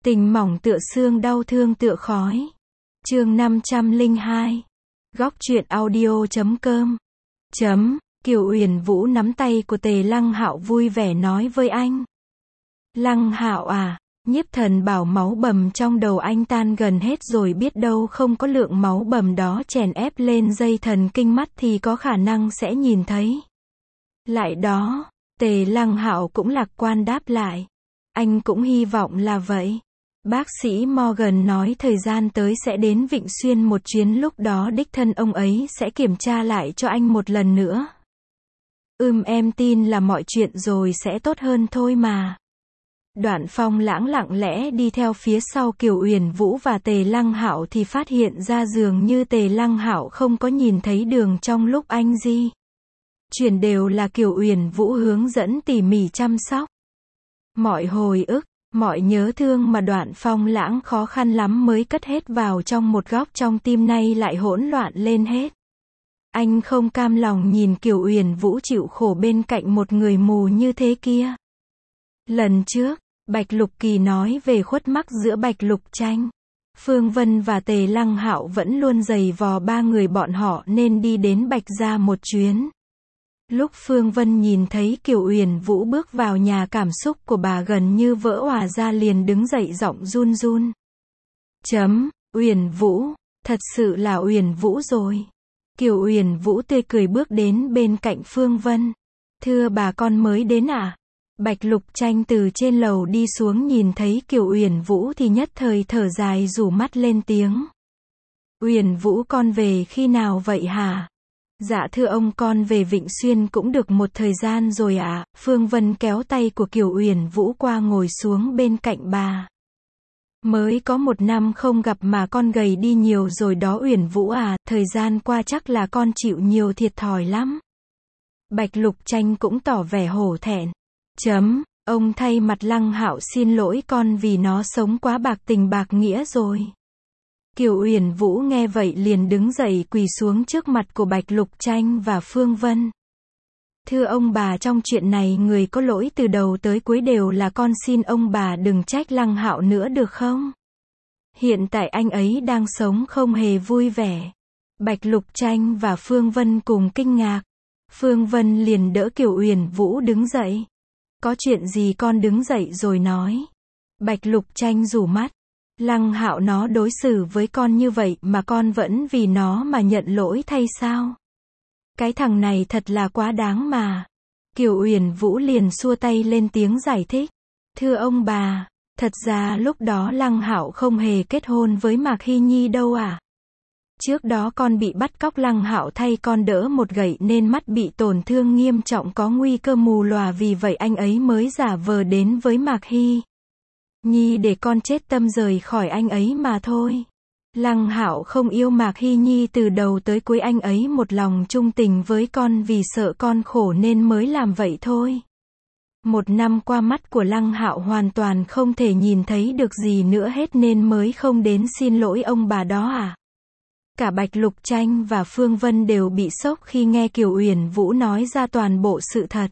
Tình mỏng tựa xương, đau thương tựa khói. Chương 502. Góc truyện audio.com. Kiều Uyển Vũ nắm tay của Tề Lăng Hạo vui vẻ nói với anh. Lăng Hạo à, Nhiếp Thần bảo máu bầm trong đầu anh tan gần hết rồi, biết đâu không có lượng máu bầm đó chèn ép lên dây thần kinh mắt thì có khả năng sẽ nhìn thấy. Lại đó, Tề Lăng Hạo cũng lạc quan đáp lại. Anh cũng hy vọng là vậy. Bác sĩ Morgan nói thời gian tới sẽ đến Vịnh Xuyên một chuyến, lúc đó đích thân ông ấy sẽ kiểm tra lại cho anh một lần nữa. Em tin là mọi chuyện rồi sẽ tốt hơn thôi mà. Đoạn Phong Lãng lặng lẽ đi theo phía sau Kiều Uyển Vũ và Tề Lăng Hạo thì phát hiện ra dường như Tề Lăng Hạo không có nhìn thấy đường trong lúc anh di chuyển đều là Kiều Uyển Vũ hướng dẫn tỉ mỉ chăm sóc. Mọi hồi ức, mọi nhớ thương mà Đoạn Phong Lãng khó khăn lắm mới cất hết vào trong một góc trong tim nay lại hỗn loạn lên hết. Anh không cam lòng nhìn Kiều Uyển Vũ chịu khổ bên cạnh một người mù như thế kia. Lần trước, Bạch Lục Kỳ nói về khuất mắc giữa Bạch Lục Tranh, Phương Vân và Tề Lăng Hạo vẫn luôn giày vò ba người bọn họ nên đi đến Bạch gia một chuyến. Lúc Phương Vân nhìn thấy Kiều Uyển Vũ bước vào nhà, cảm xúc của bà gần như vỡ òa ra, liền đứng dậy giọng run run. Uyển Vũ, thật sự là Uyển Vũ rồi. Kiều Uyển Vũ tươi cười bước đến bên cạnh Phương Vân. Thưa bà, con mới đến à? Bạch Lục Tranh từ trên lầu đi xuống nhìn thấy Kiều Uyển Vũ thì nhất thời thở dài rủ mắt lên tiếng. Uyển Vũ, con về khi nào vậy hả? Dạ thưa ông, con về Vịnh Xuyên cũng được một thời gian rồi ạ. Phương Vân kéo tay của Kiều Uyển Vũ qua ngồi xuống bên cạnh bà. Mới có 1 năm không gặp mà con gầy đi nhiều rồi đó Uyển Vũ à, thời gian qua chắc là con chịu nhiều thiệt thòi lắm. Bạch Lục Tranh cũng tỏ vẻ hổ thẹn. Ông thay mặt Lăng Hạo xin lỗi con vì nó sống quá bạc tình bạc nghĩa rồi. Kiều Uyển Vũ nghe vậy liền đứng dậy quỳ xuống trước mặt của Bạch Lục Tranh và Phương Vân. Thưa ông bà, trong chuyện này người có lỗi từ đầu tới cuối đều là con, xin ông bà đừng trách Lăng Hạo nữa được không? Hiện tại anh ấy đang sống không hề vui vẻ. Bạch Lục Tranh và Phương Vân cùng kinh ngạc. Phương Vân liền đỡ Kiều Uyển Vũ đứng dậy. Có chuyện gì con đứng dậy rồi nói. Bạch Lục Tranh rủ mắt. Lăng Hạo nó đối xử với con như vậy mà con vẫn vì nó mà nhận lỗi thay sao? Cái thằng này thật là quá đáng mà. Kiều Uyển Vũ liền xua tay lên tiếng giải thích. Thưa ông bà, thật ra lúc đó Lăng Hạo không hề kết hôn với Mạc Hy Nhi đâu à. Trước đó con bị bắt cóc, Lăng Hạo thay con đỡ một gậy nên mắt bị tổn thương nghiêm trọng, có nguy cơ mù lòa, vì vậy anh ấy mới giả vờ đến với Mạc Hy Nhi để con chết tâm rời khỏi anh ấy mà thôi. Lăng Hạo không yêu Mạc Hy Nhi từ đầu tới cuối, anh ấy một lòng trung tình với con vì sợ con khổ nên mới làm vậy thôi. 1 năm qua mắt của Lăng Hạo hoàn toàn không thể nhìn thấy được gì nữa hết nên mới không đến xin lỗi ông bà đó à. Cả Bạch Lục Tranh và Phương Vân đều bị sốc khi nghe Kiều Uyển Vũ nói ra toàn bộ sự thật.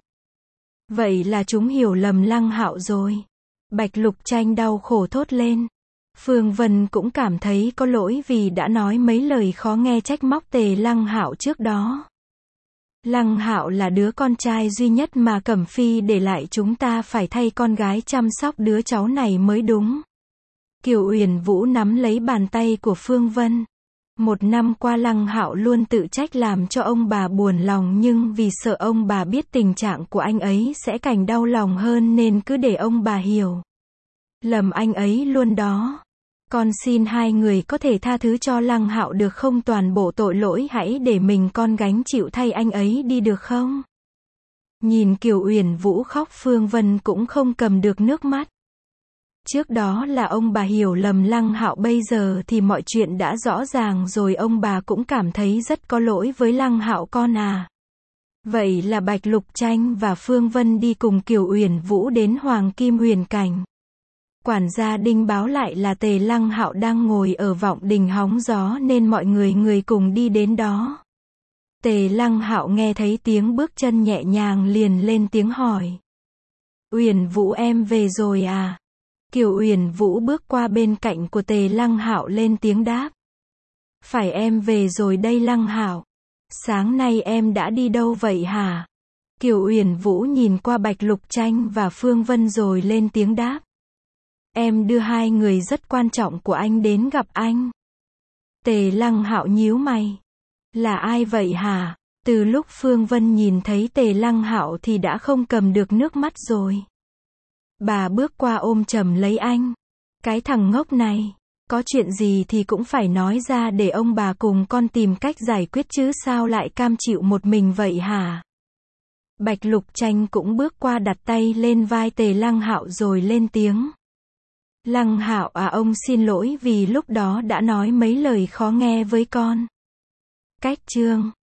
Vậy là chúng hiểu lầm Lăng Hạo rồi. Bạch Lục Tranh đau khổ thốt lên. Phương Vân cũng cảm thấy có lỗi vì đã nói mấy lời khó nghe trách móc Tề Lăng Hạo trước đó. Lăng Hạo là đứa con trai duy nhất mà Cẩm Phi để lại, chúng ta phải thay con gái chăm sóc đứa cháu này mới đúng. Kiều Uyển Vũ nắm lấy bàn tay của Phương Vân. 1 năm qua Lăng Hạo luôn tự trách làm cho ông bà buồn lòng, nhưng vì sợ ông bà biết tình trạng của anh ấy sẽ càng đau lòng hơn nên cứ để ông bà hiểu lầm anh ấy luôn đó. Con xin hai người có thể tha thứ cho Lăng Hạo được không? Toàn bộ tội lỗi hãy để mình con gánh chịu thay anh ấy đi được không? Nhìn Kiều Uyển Vũ khóc, Phương Vân cũng không cầm được nước mắt. Trước đó là ông bà hiểu lầm Lăng Hạo, bây giờ thì mọi chuyện đã rõ ràng rồi, ông bà cũng cảm thấy rất có lỗi với Lăng Hạo con à. Vậy là Bạch Lục Tranh và Phương Vân đi cùng Kiều Uyển Vũ đến Hoàng Kim Huyền Cảnh. Quản gia Đinh báo lại là Tề Lăng Hạo đang ngồi ở vọng đình hóng gió nên mọi người cùng đi đến đó. Tề Lăng Hạo nghe thấy tiếng bước chân nhẹ nhàng liền lên tiếng hỏi. Uyển Vũ, em về rồi à? Kiều Uyển Vũ bước qua bên cạnh của Tề Lăng Hạo lên tiếng đáp. Phải, em về rồi đây Lăng Hạo. Sáng nay em đã đi đâu vậy hả? Kiều Uyển Vũ nhìn qua Bạch Lục Tranh và Phương Vân rồi lên tiếng đáp. Em đưa hai người rất quan trọng của anh đến gặp anh. Tề Lăng Hạo nhíu mày. Là ai vậy hả? Từ lúc Phương Vân nhìn thấy Tề Lăng Hạo thì đã không cầm được nước mắt rồi. Bà bước qua ôm chầm lấy anh. Cái thằng ngốc này, có chuyện gì thì cũng phải nói ra để ông bà cùng con tìm cách giải quyết chứ sao lại cam chịu một mình vậy hả? Bạch Lục Tranh cũng bước qua đặt tay lên vai Tề Lăng Hạo rồi lên tiếng. Lăng Hạo à, ông xin lỗi vì lúc đó đã nói mấy lời khó nghe với con. Cách chương